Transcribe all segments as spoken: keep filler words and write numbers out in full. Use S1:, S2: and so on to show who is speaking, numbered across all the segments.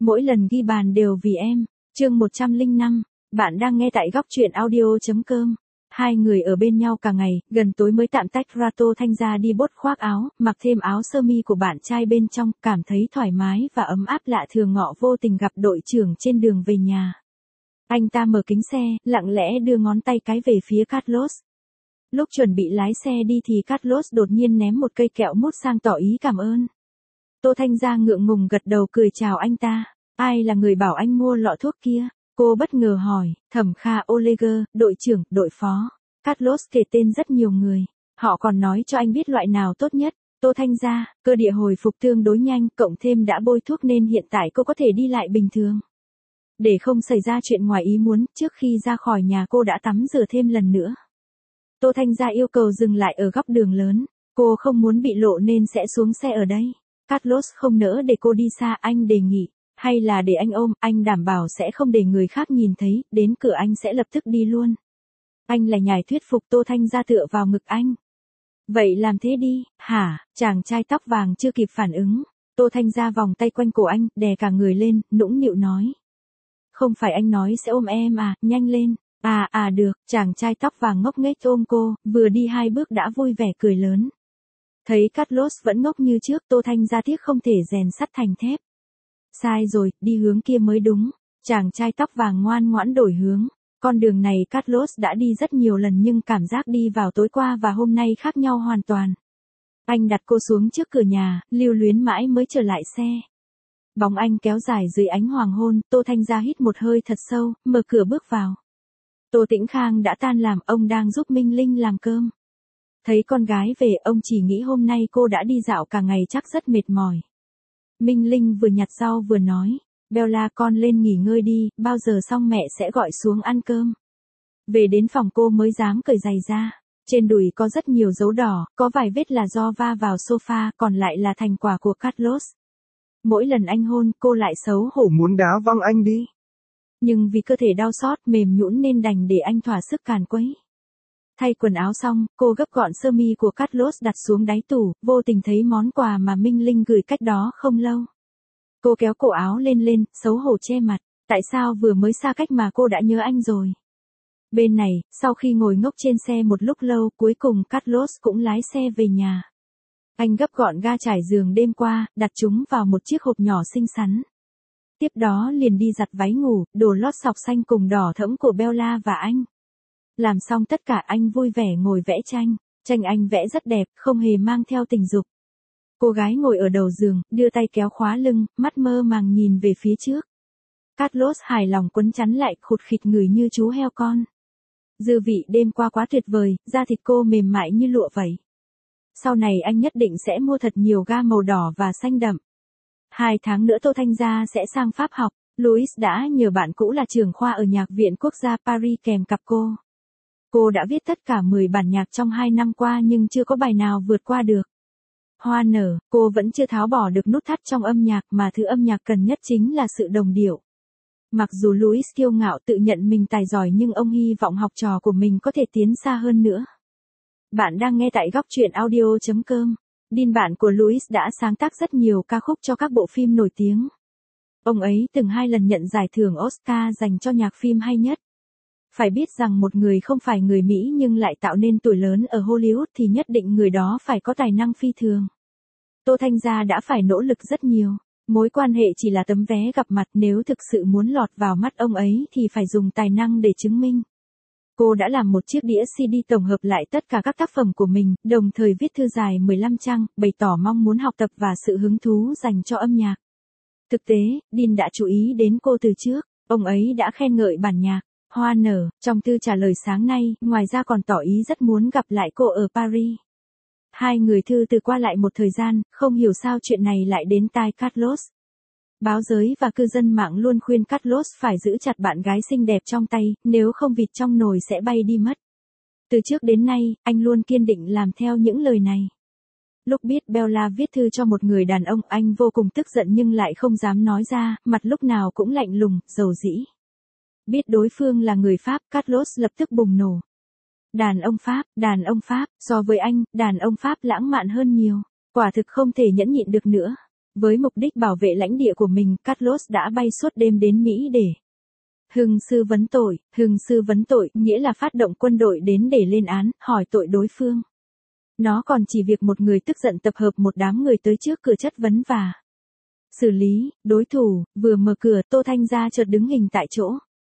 S1: Mỗi lần ghi bàn đều vì em. Chương một trăm lẻ năm, bạn đang nghe tại góc truyện audio.com. Hai người ở bên nhau cả ngày, gần tối mới tạm tách ra. Tô Thanh Gia đi bốt khoác áo, mặc thêm áo sơ mi của bạn trai bên trong, cảm thấy thoải mái và ấm áp lạ thường. Ngọ vô tình gặp đội trưởng trên đường về nhà. Anh ta mở kính xe, lặng lẽ đưa ngón tay cái về phía Carlos. Lúc chuẩn bị lái xe đi thì Carlos đột nhiên ném một cây kẹo mút sang tỏ ý cảm ơn. Tô Thanh Gia ngượng ngùng gật đầu cười chào anh ta. Ai là người bảo anh mua lọ thuốc kia? Cô bất ngờ hỏi. Thẩm Kha Oleger, đội trưởng, đội phó. Carlos kể tên rất nhiều người. Họ còn nói cho anh biết loại nào tốt nhất. Tô Thanh Gia, cơ địa hồi phục tương đối nhanh, cộng thêm đã bôi thuốc nên hiện tại cô có thể đi lại bình thường. Để không xảy ra chuyện ngoài ý muốn, trước khi ra khỏi nhà cô đã tắm rửa thêm lần nữa. Tô Thanh Gia yêu cầu dừng lại ở góc đường lớn. Cô không muốn bị lộ nên sẽ xuống xe ở đây. Carlos không nỡ để cô đi xa, anh đề nghị. Hay là để anh ôm, anh đảm bảo sẽ không để người khác nhìn thấy, đến cửa anh sẽ lập tức đi luôn. Anh là nhài thuyết phục. Tô Thanh Gia tựa vào ngực anh. Vậy làm thế đi, hả? Chàng trai tóc vàng chưa kịp phản ứng. Tô Thanh Gia vòng tay quanh cổ anh, đè cả người lên, nũng nịu nói. Không phải anh nói sẽ ôm em à, nhanh lên. À à được, chàng trai tóc vàng ngốc nghếch ôm cô, vừa đi hai bước đã vui vẻ cười lớn. Thấy Carlos vẫn ngốc như trước, Tô Thanh Gia tiếc không thể rèn sắt thành thép. Sai rồi, đi hướng kia mới đúng. Chàng trai tóc vàng ngoan ngoãn đổi hướng. Con đường này Carlos đã đi rất nhiều lần nhưng cảm giác đi vào tối qua và hôm nay khác nhau hoàn toàn. Anh đặt cô xuống trước cửa nhà, lưu luyến mãi mới trở lại xe. Bóng anh kéo dài dưới ánh hoàng hôn, Tô Thanh Gia hít một hơi thật sâu, mở cửa bước vào. Tô Tĩnh Khang đã tan làm, ông đang giúp Minh Linh làm cơm. Thấy con gái về, ông chỉ nghĩ hôm nay cô đã đi dạo cả ngày chắc rất mệt mỏi. Minh Linh vừa nhặt rau vừa nói, Bella con lên nghỉ ngơi đi, bao giờ xong mẹ sẽ gọi xuống ăn cơm. Về đến phòng cô mới dám cởi giày ra. Trên đùi có rất nhiều dấu đỏ, có vài vết là do va vào sofa, còn lại là thành quả của Carlos. Mỗi lần anh hôn, cô lại xấu hổ muốn đá văng anh đi. Nhưng vì cơ thể đau xót mềm nhũn nên đành để anh thỏa sức càn quấy. Thay quần áo xong, cô gấp gọn sơ mi của Carlos đặt xuống đáy tủ, vô tình thấy món quà mà Minh Linh gửi cách đó không lâu. Cô kéo cổ áo lên lên, xấu hổ che mặt. Tại sao vừa mới xa cách mà cô đã nhớ anh rồi? Bên này, sau khi ngồi ngốc trên xe một lúc lâu, cuối cùng Carlos cũng lái xe về nhà. Anh gấp gọn ga trải giường đêm qua, đặt chúng vào một chiếc hộp nhỏ xinh xắn. Tiếp đó liền đi giặt váy ngủ, đồ lót sọc xanh cùng đỏ thẫm của Bella và anh. Làm xong tất cả anh vui vẻ ngồi vẽ tranh. Tranh anh vẽ rất đẹp, không hề mang theo tình dục. Cô gái ngồi ở đầu giường, đưa tay kéo khóa lưng, mắt mơ màng nhìn về phía trước. Carlos hài lòng quấn chắn lại, khụt khịt ngửi như chú heo con. Dư vị đêm qua quá tuyệt vời, da thịt cô mềm mại như lụa vậy. Sau này anh nhất định sẽ mua thật nhiều ga màu đỏ và xanh đậm. Hai tháng nữa Tô Thanh Gia sẽ sang Pháp học. Louis đã nhờ bạn cũ là trưởng khoa ở Nhạc viện Quốc gia Paris kèm cặp cô. Cô đã viết tất cả mười bản nhạc trong hai năm qua nhưng chưa có bài nào vượt qua được. Hoa nở, cô vẫn chưa tháo bỏ được nút thắt trong âm nhạc mà thứ âm nhạc cần nhất chính là sự đồng điệu. Mặc dù Louis kiêu ngạo tự nhận mình tài giỏi nhưng ông hy vọng học trò của mình có thể tiến xa hơn nữa. Bạn đang nghe tại góc truyện audio.com. Dean bạn của Louis đã sáng tác rất nhiều ca khúc cho các bộ phim nổi tiếng. Ông ấy từng hai lần nhận giải thưởng Oscar dành cho nhạc phim hay nhất. Phải biết rằng một người không phải người Mỹ nhưng lại tạo nên tuổi lớn ở Hollywood thì nhất định người đó phải có tài năng phi thường. Tô Thanh Gia đã phải nỗ lực rất nhiều. Mối quan hệ chỉ là tấm vé gặp mặt, nếu thực sự muốn lọt vào mắt ông ấy thì phải dùng tài năng để chứng minh. Cô đã làm một chiếc đĩa xê đê tổng hợp lại tất cả các tác phẩm của mình, đồng thời viết thư dài mười lăm trang, bày tỏ mong muốn học tập và sự hứng thú dành cho âm nhạc. Thực tế, Dean đã chú ý đến cô từ trước, ông ấy đã khen ngợi bản nhạc. Hoa nở, trong thư trả lời sáng nay, ngoài ra còn tỏ ý rất muốn gặp lại cô ở Paris. Hai người thư từ qua lại một thời gian, không hiểu sao chuyện này lại đến tai Carlos. Báo giới và cư dân mạng luôn khuyên Carlos phải giữ chặt bạn gái xinh đẹp trong tay, nếu không vịt trong nồi sẽ bay đi mất. Từ trước đến nay, anh luôn kiên định làm theo những lời này. Lúc biết Bella viết thư cho một người đàn ông, anh vô cùng tức giận nhưng lại không dám nói ra, mặt lúc nào cũng lạnh lùng, dầu dĩ. Biết đối phương là người Pháp, Carlos lập tức bùng nổ. Đàn ông Pháp, đàn ông Pháp, so với anh, đàn ông Pháp lãng mạn hơn nhiều. Quả thực không thể nhẫn nhịn được nữa. Với mục đích bảo vệ lãnh địa của mình, Carlos đã bay suốt đêm đến Mỹ để hưng sư vấn tội. Hưng sư vấn tội nghĩa là phát động quân đội đến để lên án, hỏi tội đối phương. Nó còn chỉ việc một người tức giận tập hợp một đám người tới trước cửa chất vấn và xử lý đối thủ. Vừa mở cửa, Tô Thanh Gia chợt đứng hình tại chỗ.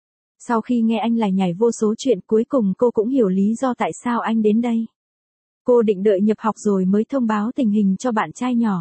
S1: Sau khi nghe anh lải nhải vô số chuyện, cuối cùng cô cũng hiểu lý do tại sao anh đến đây. Cô định đợi nhập học rồi mới thông báo tình hình cho bạn trai nhỏ.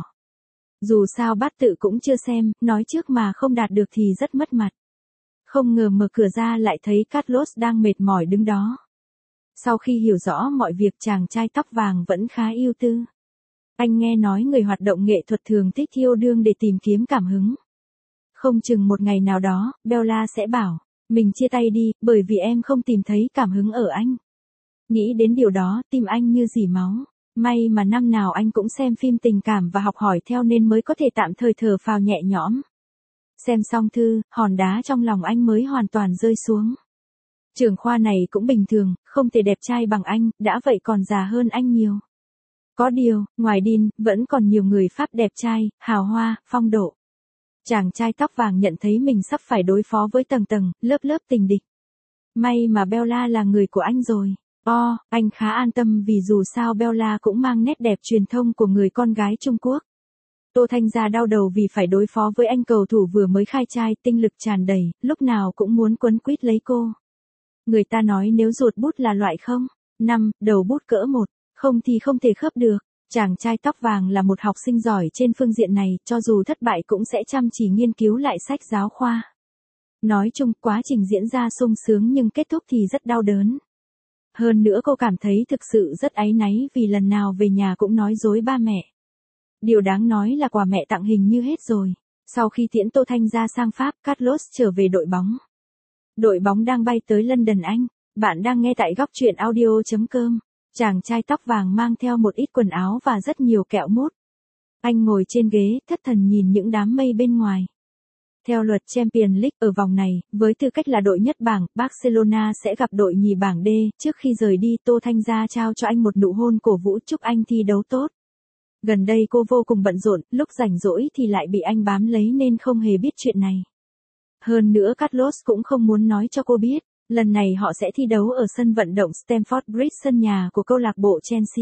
S1: Dù sao bát tự cũng chưa xem, nói trước mà không đạt được thì rất mất mặt. Không ngờ mở cửa ra lại thấy Carlos đang mệt mỏi đứng đó. Sau khi hiểu rõ mọi việc, chàng trai tóc vàng vẫn khá ưu tư. Anh nghe nói người hoạt động nghệ thuật thường thích yêu đương để tìm kiếm cảm hứng. Không chừng một ngày nào đó, Bella sẽ bảo, mình chia tay đi, bởi vì em không tìm thấy cảm hứng ở anh. Nghĩ đến điều đó, tim anh như rỉ máu. May mà năm nào anh cũng xem phim tình cảm và học hỏi theo nên mới có thể tạm thời thở phào nhẹ nhõm. Xem xong thư, hòn đá trong lòng anh mới hoàn toàn rơi xuống. Trưởng khoa này cũng bình thường, không thể đẹp trai bằng anh, đã vậy còn già hơn anh nhiều. Có điều, ngoài Dean, vẫn còn nhiều người Pháp đẹp trai, hào hoa, phong độ. Chàng trai tóc vàng nhận thấy mình sắp phải đối phó với tầng tầng, lớp lớp tình địch. May mà Bella là người của anh rồi. O, anh khá an tâm vì dù sao Bella cũng mang nét đẹp truyền thông của người con gái Trung Quốc. Tô Thanh Gia đau đầu vì phải đối phó với anh cầu thủ vừa mới khai trai, tinh lực tràn đầy, lúc nào cũng muốn quấn quýt lấy cô. Người ta nói nếu ruột bút là loại không, năm, đầu bút cỡ một, không thì không thể khớp được. Chàng trai tóc vàng là một học sinh giỏi trên phương diện này, cho dù thất bại cũng sẽ chăm chỉ nghiên cứu lại sách giáo khoa. Nói chung, quá trình diễn ra sung sướng nhưng kết thúc thì rất đau đớn. Hơn nữa cô cảm thấy thực sự rất áy náy vì lần nào về nhà cũng nói dối ba mẹ. Điều đáng nói là quà mẹ tặng hình như hết rồi. Sau khi tiễn Tô Thanh Gia sang Pháp, Carlos trở về đội bóng. Đội bóng đang bay tới London Anh. Bạn đang nghe tại góc truyện audio chấm com. Chàng trai tóc vàng mang theo một ít quần áo và rất nhiều kẹo mút. Anh ngồi trên ghế, thất thần nhìn những đám mây bên ngoài. Theo luật Champions League ở vòng này, với tư cách là đội nhất bảng, Barcelona sẽ gặp đội nhì bảng D. Trước khi rời đi, Tô Thanh Gia trao cho anh một nụ hôn cổ vũ chúc anh thi đấu tốt. Gần đây cô vô cùng bận rộn, lúc rảnh rỗi thì lại bị anh bám lấy nên không hề biết chuyện này. Hơn nữa Carlos cũng không muốn nói cho cô biết, lần này họ sẽ thi đấu ở sân vận động Stamford Bridge, sân nhà của câu lạc bộ Chelsea.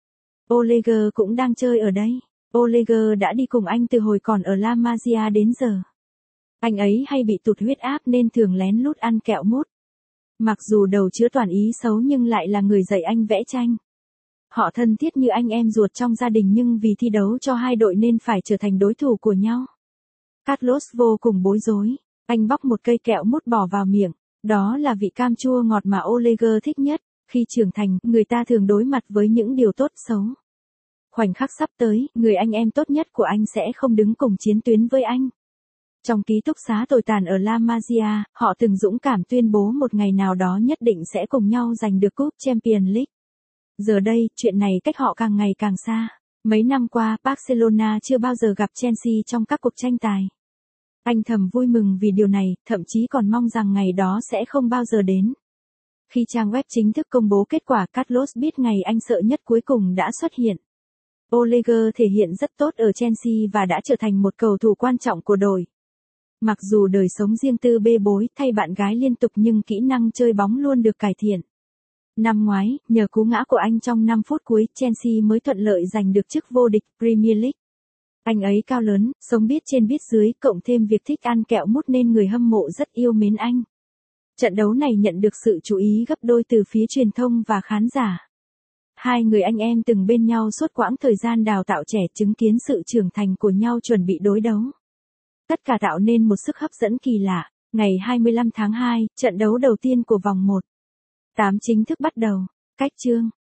S1: Oleger cũng đang chơi ở đây. Oleger đã đi cùng anh từ hồi còn ở La Masia đến giờ. Anh ấy hay bị tụt huyết áp nên thường lén lút ăn kẹo mút. Mặc dù đầu chứa toàn ý xấu nhưng lại là người dạy anh vẽ tranh. Họ thân thiết như anh em ruột trong gia đình nhưng vì thi đấu cho hai đội nên phải trở thành đối thủ của nhau. Carlos vô cùng bối rối. Anh bóc một cây kẹo mút bỏ vào miệng. Đó là vị cam chua ngọt mà Oleger thích nhất. Khi trưởng thành, người ta thường đối mặt với những điều tốt xấu. Khoảnh khắc sắp tới, người anh em tốt nhất của anh sẽ không đứng cùng chiến tuyến với anh. Trong ký túc xá tồi tàn ở La Masia, họ từng dũng cảm tuyên bố một ngày nào đó nhất định sẽ cùng nhau giành được cúp Champions League. Giờ đây, chuyện này cách họ càng ngày càng xa. Mấy năm qua, Barcelona chưa bao giờ gặp Chelsea trong các cuộc tranh tài. Anh thầm vui mừng vì điều này, thậm chí còn mong rằng ngày đó sẽ không bao giờ đến. Khi trang web chính thức công bố kết quả, Carlos biết ngày anh sợ nhất cuối cùng đã xuất hiện. Oleger thể hiện rất tốt ở Chelsea và đã trở thành một cầu thủ quan trọng của đội. Mặc dù đời sống riêng tư bê bối thay bạn gái liên tục nhưng kỹ năng chơi bóng luôn được cải thiện. Năm ngoái, nhờ cú ngã của anh trong năm phút cuối, Chelsea mới thuận lợi giành được chức vô địch Premier League. Anh ấy cao lớn, sống biết trên biết dưới, cộng thêm việc thích ăn kẹo mút nên người hâm mộ rất yêu mến anh. Trận đấu này nhận được sự chú ý gấp đôi từ phía truyền thông và khán giả. Hai người anh em từng bên nhau suốt quãng thời gian đào tạo trẻ, chứng kiến sự trưởng thành của nhau chuẩn bị đối đấu. Tất cả tạo nên một sức hấp dẫn kỳ lạ. Ngày hai mươi lăm tháng hai, trận đấu đầu tiên của vòng một. tám chính thức bắt đầu. Cách chương.